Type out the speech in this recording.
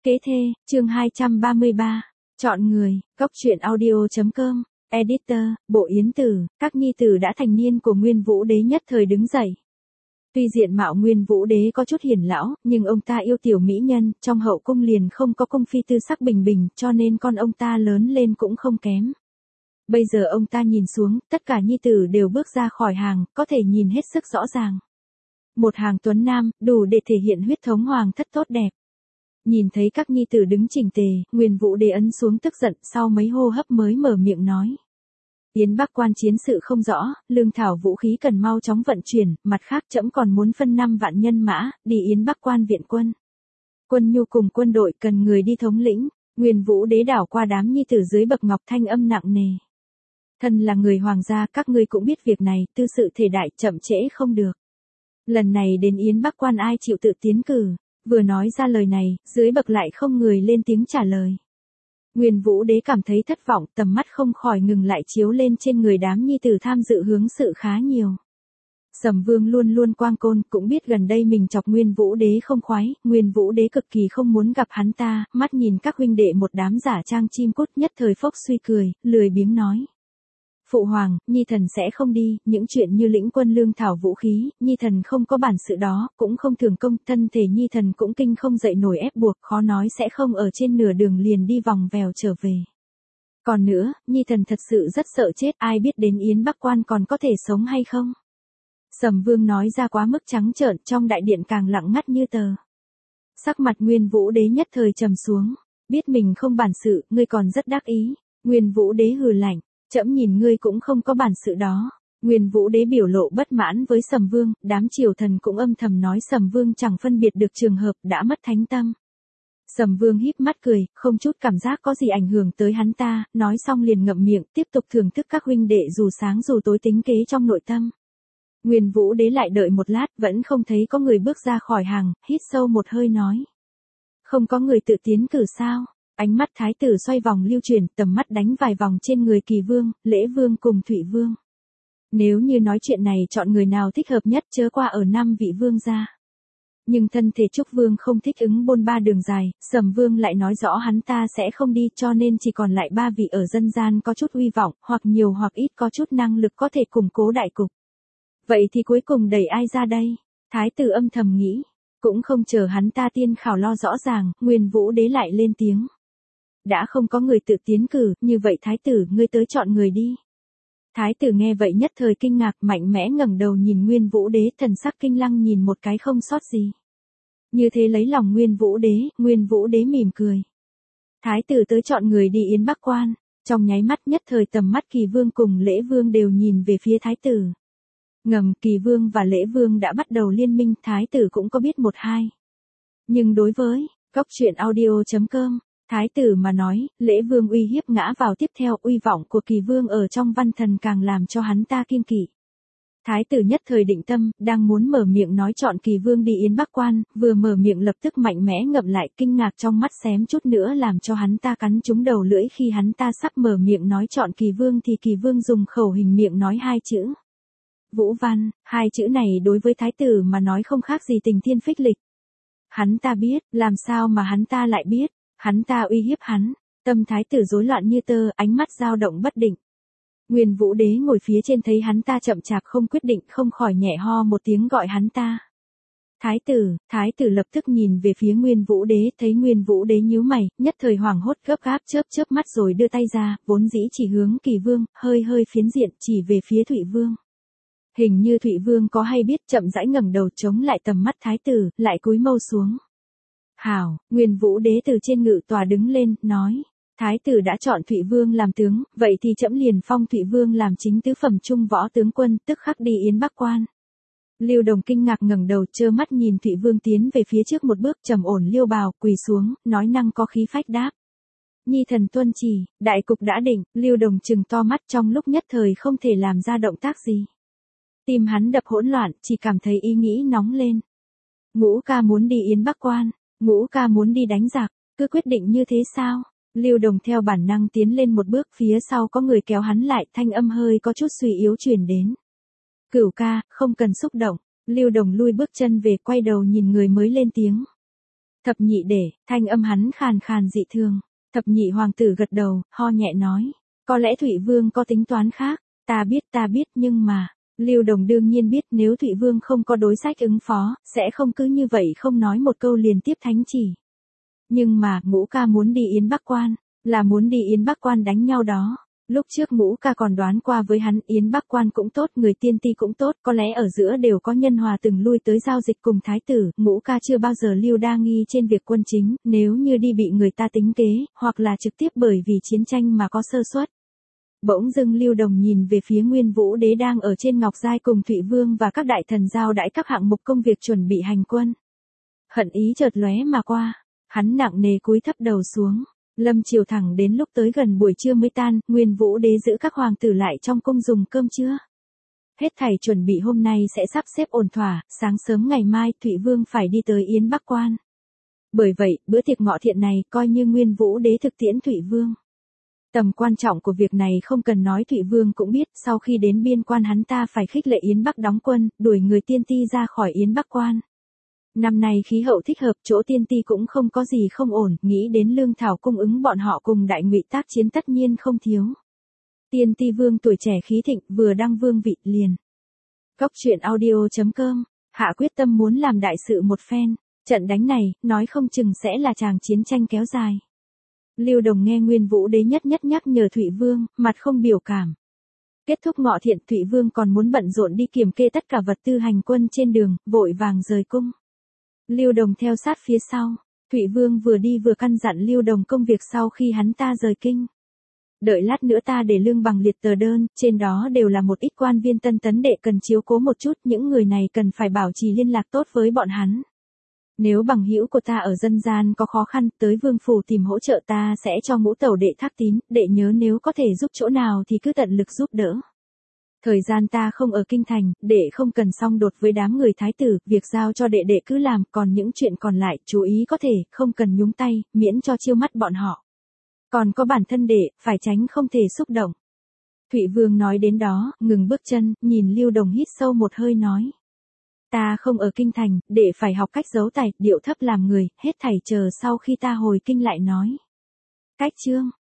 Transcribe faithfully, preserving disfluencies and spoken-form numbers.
Kế thê, chương hai trăm ba mươi ba. Chọn người, góc truyện audio chấm com, editor, Bộ Yến Tử, các nhi tử đã thành niên của Nguyên Vũ Đế nhất thời đứng dậy. Tuy diện mạo Nguyên Vũ Đế có chút hiển lão, nhưng ông ta yêu tiểu mỹ nhân, trong hậu cung liền không có cung phi tư sắc bình bình, cho nên con ông ta lớn lên cũng không kém. Bây giờ ông ta nhìn xuống, tất cả nhi tử đều bước ra khỏi hàng, có thể nhìn hết sức rõ ràng. Một hàng tuấn nam, đủ để thể hiện huyết thống hoàng thất tốt đẹp. Nhìn thấy các nhi tử đứng chỉnh tề, Nguyên Vũ Đế ấn xuống tức giận, sau mấy hô hấp mới mở miệng nói. Yến Bắc quan chiến sự không rõ, lương thảo vũ khí cần mau chóng vận chuyển, mặt khác trẫm còn muốn phân năm vạn nhân mã, đi Yến Bắc quan viện quân. Quân nhu cùng quân đội cần người đi thống lĩnh, Nguyên Vũ Đế đảo qua đám nhi tử dưới bậc ngọc thanh âm nặng nề. Thân là người hoàng gia, các ngươi cũng biết việc này, tư sự thể đại chậm trễ không được. Lần này đến Yến Bắc quan ai chịu tự tiến cử. Vừa nói ra lời này, dưới bậc lại không người lên tiếng trả lời. Nguyên Vũ Đế cảm thấy thất vọng, tầm mắt không khỏi ngừng lại chiếu lên trên người đám nhi tử tham dự hướng sự khá nhiều. Sầm Vương luôn luôn quang côn, cũng biết gần đây mình chọc Nguyên Vũ Đế không khoái, Nguyên Vũ Đế cực kỳ không muốn gặp hắn ta, mắt nhìn các huynh đệ một đám giả trang chim cút nhất thời phốc suy cười, lười biếng nói. Phụ hoàng, nhi thần sẽ không đi, những chuyện như lĩnh quân lương thảo vũ khí, nhi thần không có bản sự đó, cũng không thường công, thân thể nhi thần cũng kinh không dậy nổi ép buộc, khó nói sẽ không ở trên nửa đường liền đi vòng vèo trở về. Còn nữa, nhi thần thật sự rất sợ chết, ai biết đến Yến Bắc quan còn có thể sống hay không? Sầm Vương nói ra quá mức trắng trợn, trong đại điện càng lặng ngắt như tờ. Sắc mặt Nguyên Vũ Đế nhất thời trầm xuống, biết mình không bản sự, ngươi còn rất đắc ý. Nguyên Vũ Đế hừ lạnh. Trẫm nhìn ngươi cũng không có bản sự đó. Nguyên Vũ Đế biểu lộ bất mãn với Sầm Vương, đám triều thần cũng âm thầm nói Sầm Vương chẳng phân biệt được trường hợp, đã mất thánh tâm. Sầm Vương híp mắt cười, không chút cảm giác có gì ảnh hưởng tới hắn ta, nói xong liền ngậm miệng, tiếp tục thưởng thức các huynh đệ dù sáng dù tối tính kế trong nội tâm. Nguyên Vũ Đế lại đợi một lát, vẫn không thấy có người bước ra khỏi hàng, hít sâu một hơi nói. Không có người tự tiến cử sao? Ánh mắt thái tử xoay vòng lưu chuyển, tầm mắt đánh vài vòng trên người Kỳ Vương, Lễ Vương cùng Thụy Vương. Nếu như nói chuyện này chọn người nào thích hợp nhất chớ qua ở năm vị vương gia. Nhưng thân thể Trúc Vương không thích ứng bôn ba đường dài, Sầm Vương lại nói rõ hắn ta sẽ không đi cho nên chỉ còn lại ba vị ở dân gian có chút uy vọng, hoặc nhiều hoặc ít có chút năng lực có thể củng cố đại cục. Vậy thì cuối cùng đẩy ai ra đây? Thái tử âm thầm nghĩ. Cũng không chờ hắn ta tiên khảo lo rõ ràng, Nguyên Vũ Đế lại lên tiếng. Đã không có người tự tiến cử, như vậy thái tử ngươi tới chọn người đi. Thái tử nghe vậy nhất thời kinh ngạc, mạnh mẽ ngẩng đầu nhìn Nguyên Vũ Đế, thần sắc kinh lăng nhìn một cái không sót gì. Như thế lấy lòng Nguyên Vũ Đế, Nguyên Vũ Đế mỉm cười. Thái tử tới chọn người đi Yến Bắc quan, trong nháy mắt nhất thời tầm mắt Kỳ Vương cùng Lễ Vương đều nhìn về phía thái tử. Ngầm Kỳ Vương và Lễ Vương đã bắt đầu liên minh, thái tử cũng có biết một hai. Nhưng đối với góc truyện audio chấm com, thái tử mà nói, Lễ Vương uy hiếp ngã vào tiếp theo, uy vọng của Kỳ Vương ở trong văn thần càng làm cho hắn ta kiêng kỵ. Thái tử nhất thời định tâm, đang muốn mở miệng nói chọn Kỳ Vương đi Yến Bắc quan, vừa mở miệng lập tức mạnh mẽ ngậm lại, kinh ngạc trong mắt xém chút nữa làm cho hắn ta cắn trúng đầu lưỡi khi hắn ta sắp mở miệng nói chọn Kỳ Vương thì Kỳ Vương dùng khẩu hình miệng nói hai chữ. Vũ Văn, hai chữ này đối với thái tử mà nói không khác gì tình thiên phích lịch. Hắn ta biết, làm sao mà hắn ta lại biết. Hắn ta uy hiếp hắn, tâm thái tử rối loạn như tơ, ánh mắt dao động bất định. Nguyên Vũ Đế ngồi phía trên thấy hắn ta chậm chạp không quyết định, không khỏi nhẹ ho một tiếng gọi hắn ta. Thái tử, thái tử lập tức nhìn về phía Nguyên Vũ Đế, thấy Nguyên Vũ Đế nhíu mày, nhất thời hoảng hốt gấp gáp chớp chớp mắt rồi đưa tay ra, vốn dĩ chỉ hướng Kỳ Vương, hơi hơi phiến diện chỉ về phía Thụy Vương. Hình như Thụy Vương có hay biết, chậm rãi ngẩng đầu chống lại tầm mắt thái tử, lại cúi mâu xuống. Hảo, Nguyên Vũ Đế từ trên ngự tòa đứng lên, nói. Thái tử đã chọn Thụy Vương làm tướng, vậy thì trẫm liền phong Thụy Vương làm chính tứ phẩm trung võ tướng quân, tức khắc đi Yến Bắc quan. Lưu Đồng kinh ngạc ngẩng đầu trơ mắt nhìn Thụy Vương tiến về phía trước một bước, trầm ổn liêu bào, quỳ xuống, nói năng có khí phách đáp. Nhi thần tuân chỉ, đại cục đã định, Lưu Đồng trừng to mắt trong lúc nhất thời không thể làm ra động tác gì. Tim hắn đập hỗn loạn, chỉ cảm thấy ý nghĩ nóng lên. Ngũ ca muốn đi Yến Bắc quan. Ngũ ca muốn đi đánh giặc, cứ quyết định như thế sao? Lưu Đồng theo bản năng tiến lên một bước, phía sau có người kéo hắn lại, thanh âm hơi có chút suy yếu truyền đến. Cửu ca, không cần xúc động. Lưu Đồng lui bước chân về, quay đầu nhìn người mới lên tiếng. Thập nhị để, thanh âm hắn khàn khàn dị thường. Thập nhị hoàng tử gật đầu, ho nhẹ nói. Có lẽ Thụy Vương có tính toán khác. Ta biết ta biết nhưng mà. Lưu Đồng đương nhiên biết nếu Thụy Vương không có đối sách ứng phó, sẽ không cứ như vậy không nói một câu liền tiếp thánh chỉ. Nhưng mà, Ngũ ca muốn đi Yến Bắc Quan, là muốn đi Yến Bắc Quan đánh nhau đó. Lúc trước Ngũ ca còn đoán qua với hắn Yến Bắc Quan cũng tốt, người tiên ti cũng tốt, có lẽ ở giữa đều có nhân hòa từng lui tới giao dịch cùng thái tử, Ngũ ca chưa bao giờ lưu đa nghi trên việc quân chính, nếu như đi bị người ta tính kế, hoặc là trực tiếp bởi vì chiến tranh mà có sơ suất. Bỗng dưng Lưu Đồng nhìn về phía Nguyên Vũ Đế đang ở trên ngọc giai cùng Thụy Vương và các đại thần giao đãi các hạng mục công việc chuẩn bị hành quân. Hận ý chợt lóe mà qua, hắn nặng nề cúi thấp đầu xuống. Lâm chiều thẳng đến lúc tới gần buổi trưa mới tan, Nguyên Vũ Đế giữ các hoàng tử lại trong cung dùng cơm trưa. Hết thảy chuẩn bị hôm nay sẽ sắp xếp ổn thỏa, sáng sớm ngày mai Thụy Vương phải đi tới Yến Bắc Quan. Bởi vậy, bữa tiệc ngọ thiện này coi như Nguyên Vũ Đế thực tiễn Thụy Vương. Tầm quan trọng của việc này không cần nói Thụy Vương cũng biết, sau khi đến biên quan hắn ta phải khích lệ Yến Bắc đóng quân, đuổi người tiên ti ra khỏi Yến Bắc Quan. Năm nay khí hậu thích hợp, chỗ tiên ti cũng không có gì không ổn, nghĩ đến lương thảo cung ứng bọn họ cùng đại ngụy tác chiến tất nhiên không thiếu. Tiên ti vương tuổi trẻ khí thịnh, vừa đăng vương vị liền. Góc truyện audio chấm com, hạ quyết tâm muốn làm đại sự một phen, trận đánh này, nói không chừng sẽ là tràng chiến tranh kéo dài. Lưu Đồng nghe Nguyên Vũ Đế nhất nhất nhắc nhở Thụy Vương, mặt không biểu cảm. Kết thúc ngọ thiện, Thụy Vương còn muốn bận rộn đi kiểm kê tất cả vật tư hành quân trên đường, vội vàng rời cung. Lưu Đồng theo sát phía sau, Thụy Vương vừa đi vừa căn dặn Lưu Đồng công việc sau khi hắn ta rời kinh. Đợi lát nữa ta để lương bằng liệt tờ đơn, trên đó đều là một ít quan viên tân tấn đệ cần chiếu cố một chút, những người này cần phải bảo trì liên lạc tốt với bọn hắn. Nếu bằng hữu của ta ở dân gian có khó khăn, tới vương phủ tìm hỗ trợ ta sẽ cho ngũ tẩu đệ thác tín, đệ nhớ nếu có thể giúp chỗ nào thì cứ tận lực giúp đỡ. Thời gian ta không ở kinh thành, đệ không cần xung đột với đám người thái tử, việc giao cho đệ đệ cứ làm, còn những chuyện còn lại, chú ý có thể, không cần nhúng tay, miễn cho chiêu mắt bọn họ. Còn có bản thân đệ, phải tránh không thể xúc động. Thụy Vương nói đến đó, ngừng bước chân, nhìn Lưu Đồng hít sâu một hơi nói. Ta không ở kinh thành, đệ phải học cách giấu tài, điệu thấp làm người, hết thảy chờ sau khi ta hồi kinh lại nói. Cách chương